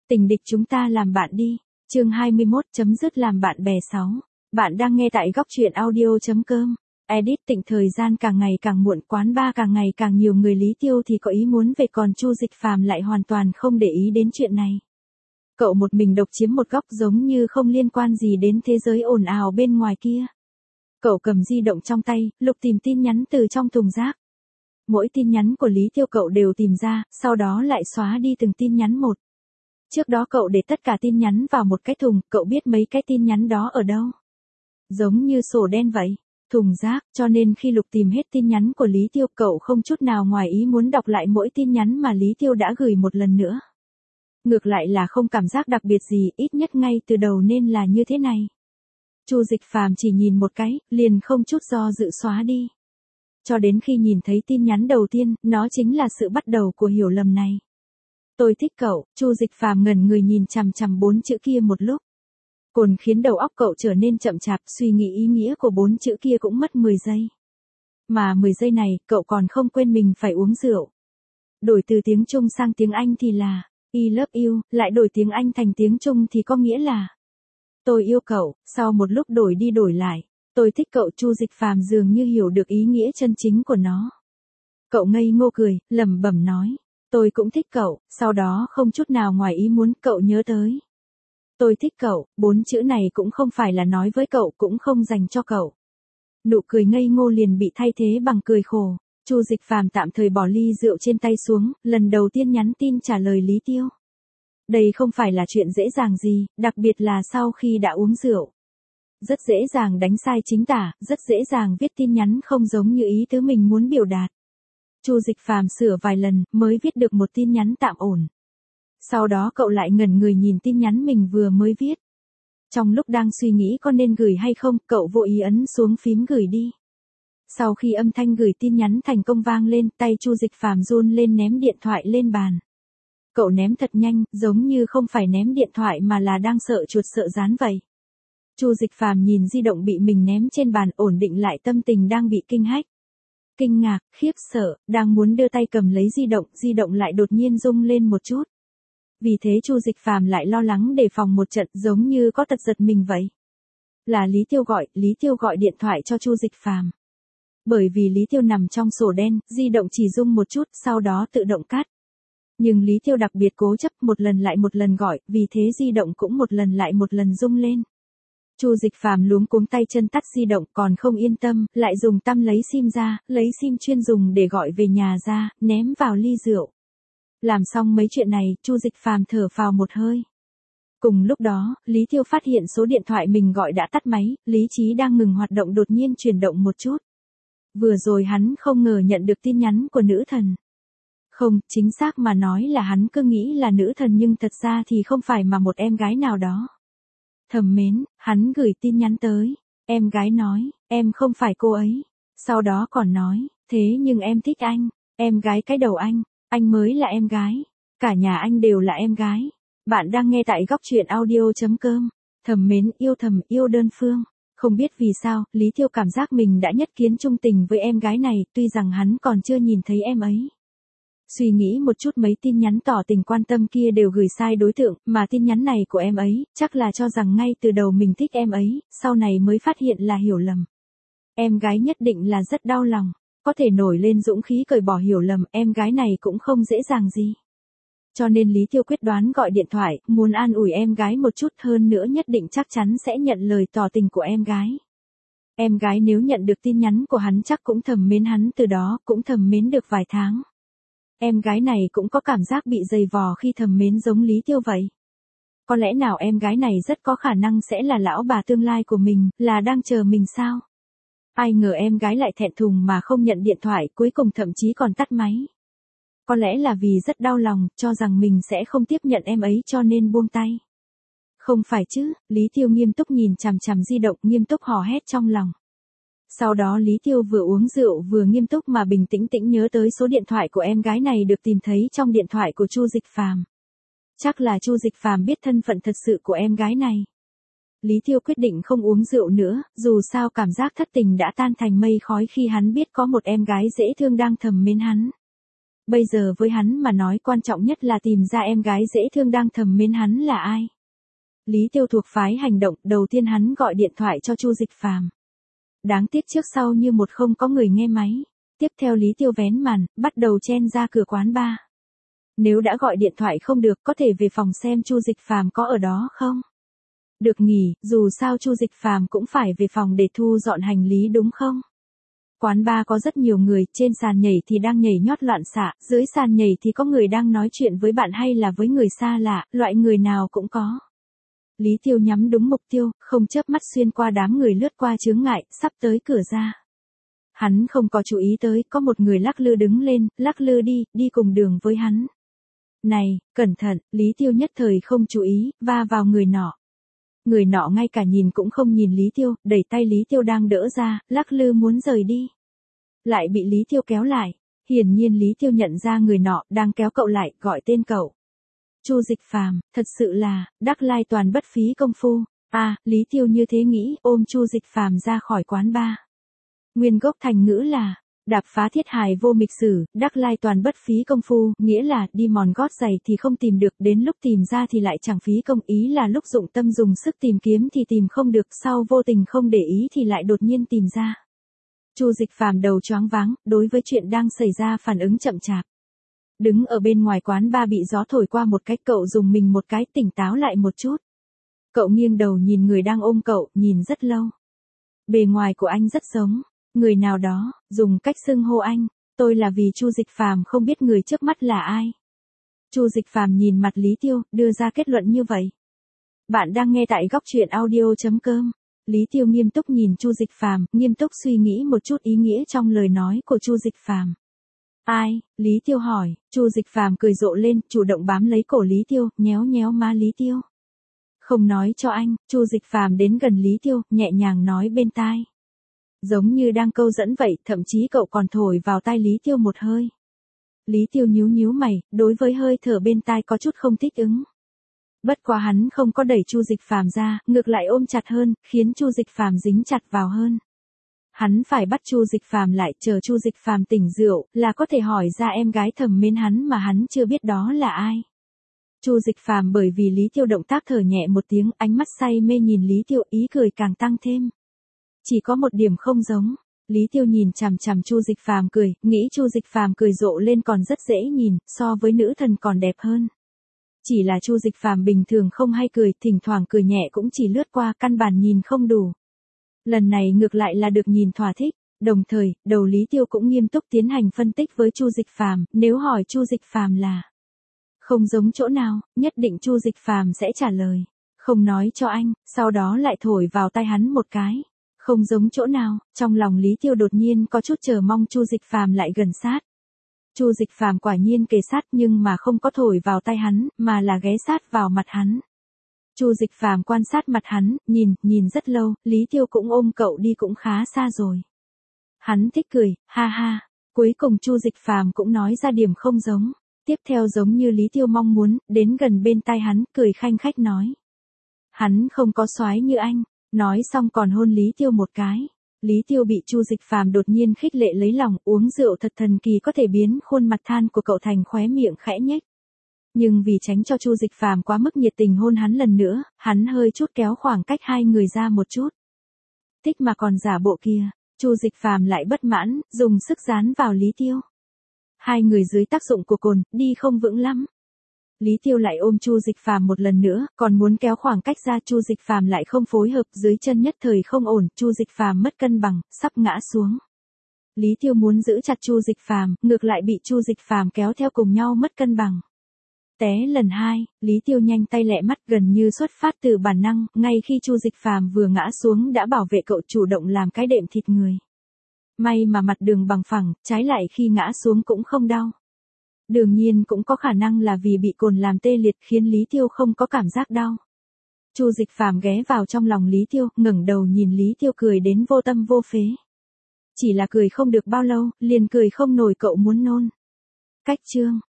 Tình địch chúng ta làm bạn đi. Chương 21 chấm dứt làm bạn bè 6. Bạn đang nghe tại góc truyện audio.com. Edit Tịnh thời gian càng ngày càng muộn, quán bar càng ngày càng nhiều người. Lý Tiêu thì có ý muốn về, còn Chu Dịch Phàm lại hoàn toàn không để ý đến chuyện này. Cậu một mình độc chiếm một góc giống như không liên quan gì đến thế giới ồn ào bên ngoài kia. Cậu cầm di động trong tay, lục tìm tin nhắn từ trong thùng rác. Mỗi tin nhắn của Lý Tiêu cậu đều tìm ra, sau đó lại xóa đi từng tin nhắn một. Trước đó cậu để tất cả tin nhắn vào một cái thùng, cậu biết mấy cái tin nhắn đó ở đâu. Giống như sổ đen vậy, thùng rác, cho nên khi lục tìm hết tin nhắn của Lý Tiêu, cậu không chút nào ngoài ý muốn đọc lại mỗi tin nhắn mà Lý Tiêu đã gửi một lần nữa. Ngược lại là không cảm giác đặc biệt gì, ít nhất ngay từ đầu nên là như thế này. Chu Dịch Phàm chỉ nhìn một cái, liền không chút do dự xóa đi. Cho đến khi nhìn thấy tin nhắn đầu tiên, nó chính là sự bắt đầu của hiểu lầm này. Tôi thích cậu. Chu Dịch Phàm ngẩn người nhìn chằm chằm 4 chữ kia một lúc. Cồn khiến đầu óc cậu trở nên chậm chạp, suy nghĩ ý nghĩa của 4 chữ kia cũng mất 10 giây. Mà 10 giây này, cậu còn không quên mình phải uống rượu. Đổi từ tiếng Trung sang tiếng Anh thì là I love you, lại đổi tiếng Anh thành tiếng Trung thì có nghĩa là tôi yêu cậu. Sau một lúc đổi đi đổi lại, tôi thích cậu. Chu Dịch Phàm dường như hiểu được ý nghĩa chân chính của nó. Cậu ngây ngô cười, lẩm bẩm nói, tôi cũng thích cậu. Sau đó không chút nào ngoài ý muốn, cậu nhớ tới tôi thích cậu. 4 chữ này cũng không phải là nói với cậu, cũng không dành cho cậu. Nụ cười ngây ngô liền bị thay thế bằng cười khổ. Chu Dịch Phàm tạm thời bỏ ly rượu trên tay xuống, lần đầu tiên nhắn tin trả lời Lý Tiêu. Đây không phải là chuyện dễ dàng gì, đặc biệt là sau khi đã uống rượu. Rất dễ dàng đánh sai chính tả, rất dễ dàng viết tin nhắn không giống như ý tứ mình muốn biểu đạt. Chu Dịch Phàm sửa vài lần mới viết được một tin nhắn tạm ổn. Sau đó cậu lại ngẩn người nhìn tin nhắn mình vừa mới viết. Trong lúc đang suy nghĩ có nên gửi hay không, cậu vô ý ấn xuống phím gửi đi. Sau khi âm thanh gửi tin nhắn thành công vang lên, tay Chu Dịch Phàm run lên ném điện thoại lên bàn. Cậu ném thật nhanh, giống như không phải ném điện thoại mà là đang sợ chuột sợ gián vậy. Chu Dịch Phàm nhìn di động bị mình ném trên bàn, ổn định lại tâm tình đang bị kinh hách. Kinh ngạc, khiếp sợ, đang muốn đưa tay cầm lấy di động lại đột nhiên rung lên một chút. Vì thế Chu Dịch Phàm lại lo lắng đề phòng một trận, giống như có tật giật mình vậy. Là Lý Tiêu gọi điện thoại cho Chu Dịch Phàm. Bởi vì Lý Tiêu nằm trong sổ đen, di động chỉ rung một chút, sau đó tự động cắt. Nhưng Lý Tiêu đặc biệt cố chấp, một lần lại một lần gọi, vì thế di động cũng một lần lại một lần rung lên. Chu Dịch Phàm luống cuống tay chân tắt di động, còn không yên tâm, lại dùng tăm lấy sim ra, lấy sim chuyên dùng để gọi về nhà ra, ném vào ly rượu. Làm xong mấy chuyện này, Chu Dịch Phàm thở phào một hơi. Cùng lúc đó, Lý Tiêu phát hiện số điện thoại mình gọi đã tắt máy, lý trí đang ngừng hoạt động đột nhiên chuyển động một chút. Vừa rồi hắn không ngờ nhận được tin nhắn của nữ thần. Không, chính xác mà nói là hắn cứ nghĩ là nữ thần nhưng thật ra thì không phải mà một em gái nào đó. Thầm mến, hắn gửi tin nhắn tới. Em gái nói, em không phải cô ấy. Sau đó còn nói, thế nhưng em thích anh. Em gái cái đầu anh mới là em gái. Cả nhà anh đều là em gái. Bạn đang nghe tại góc truyện audio.com. Thầm mến, thầm yêu đơn phương. Không biết vì sao, Lý Tiêu cảm giác mình đã nhất kiến chung tình với em gái này, tuy rằng hắn còn chưa nhìn thấy em ấy. Suy nghĩ một chút, mấy tin nhắn tỏ tình quan tâm kia đều gửi sai đối tượng, mà tin nhắn này của em ấy, chắc là cho rằng ngay từ đầu mình thích em ấy, sau này mới phát hiện là hiểu lầm. Em gái nhất định là rất đau lòng, có thể nổi lên dũng khí cởi bỏ hiểu lầm, em gái này cũng không dễ dàng gì. Cho nên Lý Tiêu quyết đoán gọi điện thoại, muốn an ủi em gái một chút, hơn nữa nhất định chắc chắn sẽ nhận lời tỏ tình của em gái. Em gái nếu nhận được tin nhắn của hắn chắc cũng thầm mến hắn, từ đó cũng thầm mến được vài tháng. Em gái này cũng có cảm giác bị dày vò khi thầm mến giống Lý Tiêu vậy. Có lẽ nào em gái này rất có khả năng sẽ là lão bà tương lai của mình, là đang chờ mình sao? Ai ngờ em gái lại thẹn thùng mà không nhận điện thoại, cuối cùng thậm chí còn tắt máy. Có lẽ là vì rất đau lòng, cho rằng mình sẽ không tiếp nhận em ấy cho nên buông tay. Không phải chứ, Lý Tiêu nghiêm túc nhìn chằm chằm di động, nghiêm túc hò hét trong lòng. Sau đó Lý Tiêu vừa uống rượu vừa nghiêm túc mà bình tĩnh nhớ tới số điện thoại của em gái này được tìm thấy trong điện thoại của Chu Dịch Phàm. Chắc là Chu Dịch Phàm biết thân phận thật sự của em gái này. Lý Tiêu quyết định không uống rượu nữa, dù sao cảm giác thất tình đã tan thành mây khói khi hắn biết có một em gái dễ thương đang thầm mến hắn. Bây giờ với hắn mà nói quan trọng nhất là tìm ra em gái dễ thương đang thầm mến hắn là ai. Lý Tiêu thuộc phái hành động, đầu tiên hắn gọi điện thoại cho Chu Dịch Phàm. Đáng tiếc trước sau như một không có người nghe máy. Tiếp theo Lý Tiêu vén màn, bắt đầu chen ra cửa quán bar. Nếu đã gọi điện thoại không được, có thể về phòng xem Chu Dịch Phàm có ở đó không? Được nghỉ, dù sao Chu Dịch Phàm cũng phải về phòng để thu dọn hành lý đúng không? Quán bar có rất nhiều người, trên sàn nhảy thì đang nhảy nhót loạn xạ, dưới sàn nhảy thì có người đang nói chuyện với bạn hay là với người xa lạ, loại người nào cũng có. Lý Tiêu nhắm đúng mục tiêu, không chớp mắt xuyên qua đám người lướt qua chướng ngại, sắp tới cửa ra. Hắn không có chú ý tới, có một người lắc lư đứng lên, lắc lư đi cùng đường với hắn. Này, cẩn thận, Lý Tiêu nhất thời không chú ý, va vào người nọ. Người nọ ngay cả nhìn cũng không nhìn Lý Tiêu, đẩy tay Lý Tiêu đang đỡ ra, lắc lư muốn rời đi. Lại bị Lý Tiêu kéo lại. Hiển nhiên Lý Tiêu nhận ra người nọ đang kéo cậu lại, gọi tên cậu. Chu Dịch Phàm, thật sự là, đắc lai toàn bất phí công phu. Lý Tiêu như thế nghĩ, ôm Chu Dịch Phàm ra khỏi quán bar. Nguyên gốc thành ngữ là, đạp phá thiết hài vô mịch sử, đắc lai toàn bất phí công phu, nghĩa là, đi mòn gót giày thì không tìm được, đến lúc tìm ra thì lại chẳng phí công, ý là lúc dụng tâm dùng sức tìm kiếm thì tìm không được, sau vô tình không để ý thì lại đột nhiên tìm ra. Chu Dịch Phàm đầu choáng váng, đối với chuyện đang xảy ra phản ứng chậm chạp. Đứng ở bên ngoài quán bar bị gió thổi qua một cái, cậu dùng mình một cái, tỉnh táo lại một chút. Cậu nghiêng đầu nhìn người đang ôm cậu, nhìn rất lâu. Bề ngoài của anh rất giống người nào đó, dùng cách xưng hô anh, tôi là vì Chu Dịch Phàm không biết người trước mắt là ai. Chu Dịch Phàm nhìn mặt Lý Tiêu, đưa ra kết luận như vậy. Bạn đang nghe tại góc truyện audio.com. Lý Tiêu nghiêm túc nhìn Chu Dịch Phàm, nghiêm túc suy nghĩ một chút ý nghĩa trong lời nói của Chu Dịch Phàm. Ai? Lý Tiêu hỏi. Chu Dịch Phàm cười rộ lên, chủ động bám lấy cổ Lý Tiêu, nhéo nhéo má Lý Tiêu. Không nói cho anh, Chu Dịch Phàm đến gần Lý Tiêu, nhẹ nhàng nói bên tai. Giống như đang câu dẫn vậy, thậm chí cậu còn thổi vào tai Lý Tiêu một hơi. Lý Tiêu nhíu nhíu mày, đối với hơi thở bên tai có chút không thích ứng. Bất quá hắn không có đẩy Chu Dịch Phàm ra, ngược lại ôm chặt hơn, khiến Chu Dịch Phàm dính chặt vào hơn. Hắn phải bắt Chu Dịch Phàm lại, chờ Chu Dịch Phàm tỉnh rượu, là có thể hỏi ra em gái thầm mến hắn mà hắn chưa biết đó là ai. Chu Dịch Phàm bởi vì Lý Tiêu động tác thở nhẹ một tiếng, ánh mắt say mê nhìn Lý Tiêu, ý cười càng tăng thêm. Chỉ có một điểm không giống. Lý Tiêu nhìn chằm chằm Chu Dịch Phàm cười, nghĩ Chu Dịch Phàm cười rộ lên còn rất dễ nhìn, so với nữ thần còn đẹp hơn. Chỉ là Chu Dịch Phàm bình thường không hay cười, thỉnh thoảng cười nhẹ cũng chỉ lướt qua, căn bản nhìn không đủ. Lần này ngược lại là được nhìn thỏa thích, đồng thời, đầu Lý Tiêu cũng nghiêm túc tiến hành phân tích với Chu Dịch Phàm, nếu hỏi Chu Dịch Phàm là không giống chỗ nào, nhất định Chu Dịch Phàm sẽ trả lời, không nói cho anh, sau đó lại thổi vào tai hắn một cái. Không giống chỗ nào, trong lòng Lý Tiêu đột nhiên có chút chờ mong Chu Dịch Phàm lại gần sát. Chu Dịch Phàm quả nhiên kề sát nhưng mà không có thổi vào tai hắn, mà là ghé sát vào mặt hắn. Chu Dịch Phàm quan sát mặt hắn, nhìn rất lâu, Lý Tiêu cũng ôm cậu đi cũng khá xa rồi. Hắn thích cười, ha ha. Cuối cùng Chu Dịch Phàm cũng nói ra điểm không giống. Tiếp theo giống như Lý Tiêu mong muốn, đến gần bên tai hắn, cười khanh khách nói. Hắn không có soái như anh. Nói xong còn hôn Lý Tiêu một cái. Lý Tiêu bị Chu Dịch Phàm đột nhiên khích lệ lấy lòng, uống rượu thật thần kỳ có thể biến khuôn mặt than của cậu thành khóe miệng khẽ nhếch. Nhưng vì tránh cho Chu Dịch Phàm quá mức nhiệt tình hôn hắn lần nữa, hắn hơi chút kéo khoảng cách hai người ra một chút. Thích mà còn giả bộ kia, Chu Dịch Phàm lại bất mãn, dùng sức dán vào Lý Tiêu. Hai người dưới tác dụng của cồn, đi không vững lắm. Lý Tiêu lại ôm Chu Dịch Phàm một lần nữa, còn muốn kéo khoảng cách ra, Chu Dịch Phàm lại không phối hợp, dưới chân nhất thời không ổn, Chu Dịch Phàm mất cân bằng, sắp ngã xuống. Lý Tiêu muốn giữ chặt Chu Dịch Phàm, ngược lại bị Chu Dịch Phàm kéo theo cùng nhau mất cân bằng. Té lần hai, Lý Tiêu nhanh tay lẹ mắt, gần như xuất phát từ bản năng, ngay khi Chu Dịch Phàm vừa ngã xuống đã bảo vệ cậu, chủ động làm cái đệm thịt người. May mà mặt đường bằng phẳng, trái lại khi ngã xuống cũng không đau. Đương nhiên cũng có khả năng là vì bị cồn làm tê liệt khiến Lý Tiêu không có cảm giác đau. Chu Dịch Phàm ghé vào trong lòng Lý Tiêu, ngẩng đầu nhìn Lý Tiêu cười đến vô tâm vô phế. Chỉ là cười không được bao lâu, liền cười không nổi, cậu muốn nôn. Cách chương